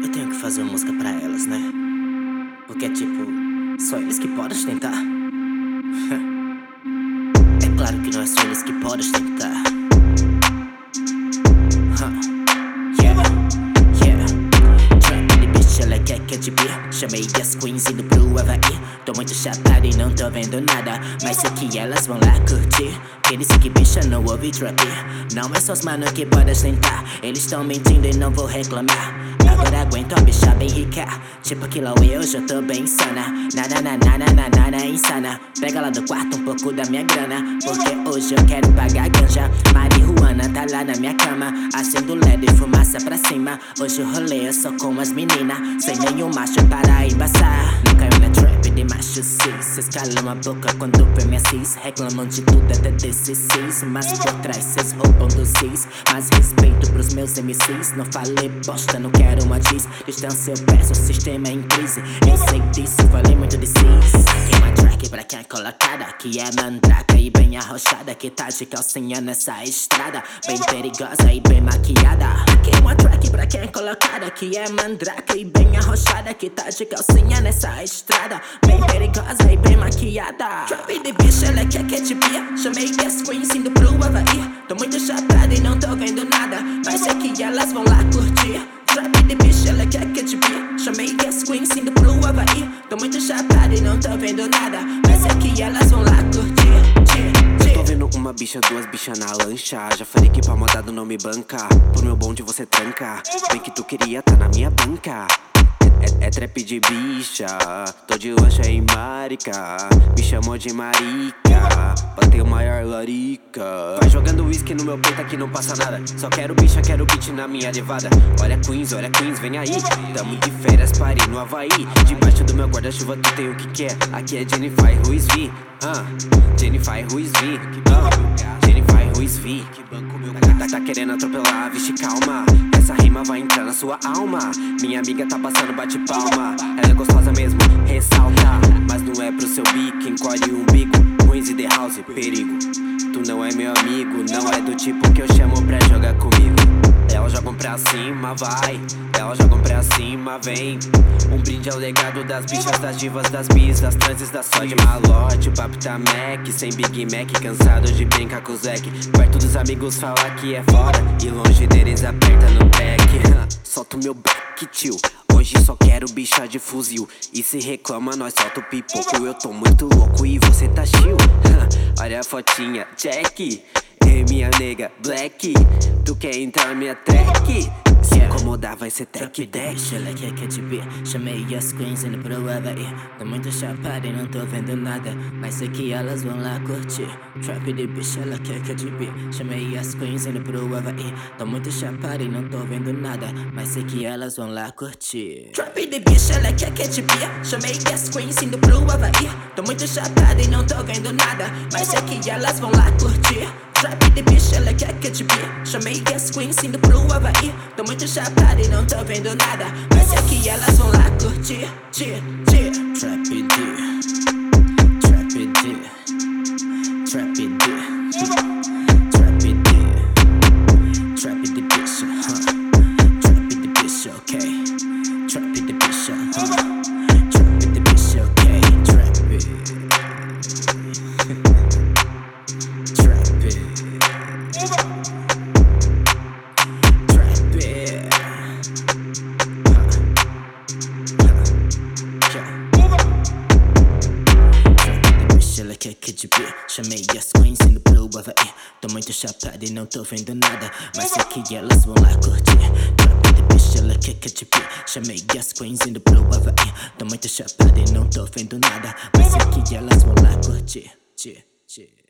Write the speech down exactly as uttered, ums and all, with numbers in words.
eu tenho que fazer uma música pra elas, né? Porque é tipo, só eles que podem tentar. É claro que não é só eles que podem tentar. Yeah, yeah. Trap de bicho, ela quer que eu te vi. Chamei as queens indo pro Havaí. Tô muito chapado e não tô vendo nada, mas sei que elas vão lá curtir. Quem disse que bicha não ouve trap? Não é só os mano que podem tentar. Eles tão mentindo e não vou reclamar. Agora aguento a bicha bem rica, tipo aquilo eu já tô bem insana. Nada, nada, nada, nada insana. Pega lá do quarto um pouco da minha grana, porque hoje eu quero pagar ganja. Marihuana tá lá na minha cama, acendo L E D e fumaça pra cima. Hoje o rolê é só com as meninas, sem nenhum macho para embaçar. Não caiu na trap de macho cis. Cês calam a boca quando vê minha cis. Reclamam de tudo até desses cis, mas por trás cês roubam dos cis. Mas respeito pros meus M Cs. Não falei bosta, não quero uma diz. Distância eu peço, o sistema é em crise. Eu sei disso, falei muito de cis. Aqui é uma track pra quem é colocada, que é mandraca e bem arrochada, que tá de calcinha nessa estrada, bem perigosa e bem maquiada. Aqui é uma track pra quem é colocada, que é mandraca e bem arrochada, que tá de calcinha nessa estrada, bem perigosa e bem maquiada. Trap de bicha, ela quer que te via. Chamei as queens indo pro Havaí. Tô muito chapada e não tô vendo nada, mas sei que elas vão lá curtir. Trap de bicha, ela quer que te via. Chamei as queens indo pro Havaí. Tô muito chapada e não tô vendo nada, mas sei que elas vão lá curtir. Tô vendo uma bicha, duas bichas na lancha. Já falei que pau mandado não me banca. Por meu bonde você tranca. Bem que tu queria tá na minha banca. É, é trap de bicha, tô de lancha em marica. Me chamou de marica, bateu o maior larica. Vai jogando whisky no meu peito aqui não passa nada. Só quero bicha, quero beat na minha levada. Olha Queens, olha Queens, vem aí. Tamo de férias, parei no Havaí. Debaixo do meu guarda-chuva tu tem o que quer. Aqui é Jennifer Ruiz V, uh, Jennifer Ruiz V, uh, Jennifer Ruiz V. Tá, tá querendo atropelar, vixe calma. Essa rima vai entrar na sua alma. Minha amiga tá passando, bate palma. Ela é gostosa mesmo, ressalta. Mas não é pro seu bico, encolhe o umbigo. Ruins e The House, perigo. Tu não é meu amigo, não é do tipo que eu chamo pra jogar comigo. Elas jogam pra cima, vai. Elas jogam pra cima, vem. Um brinde ao legado das bichas, das divas, das bis, das transes, da só de malote. O papo tá Mac, sem Big Mac, cansado de brincar com o Zek. Perto dos amigos fala que é fora, e longe deles aperta no back. Solta o meu back, tio. Hoje só quero bicha de fuzil. E se reclama, nós solta o pipoco. Eu tô muito louco e você tá chill. Olha a fotinha, check. Ei, minha nega, black. Tu quer entrar na minha track? Se incomodar vai ser tech deck. Ela quer que eu te vi. Chamei as queens indo pro Havaí. Tô muito chapada e não tô vendo nada, mas sei que elas vão lá curtir. Trap de bicha, ela quer que eu te vi. Chamei as queens indo pro Havaí. Tô muito chapada e não tô vendo nada, mas sei que elas vão lá curtir. Trap de bicha, ela quer que eu te vi. Chamei as queens indo pro Havaí. Tô muito chapada e não tô vendo nada, mas sei que elas vão lá curtir. Trap de bicha, ela quer que eu te vi. Chamei as queens indo pro Havaí. Tô muito chapada e não tô vendo nada, mas é que elas vão lá curtir. Tia, tia. Trap D, Trap D, Trap D, Trap D, Trap de bicha, huh? Trap de bicha, ok. Trap de bicha, huh? Trap de bicha, ok. Trap ela quer que te vi. Chamei as queens indo pro Havaí. Tô muito chapada e não tô vendo nada, mas sei que elas vão lá curtir. Trap de bicha, ela quer que te vi. Chamei as queens indo pro Havaí. Tô muito chapada e não tô vendo nada, mas sei que elas vão lá curtir.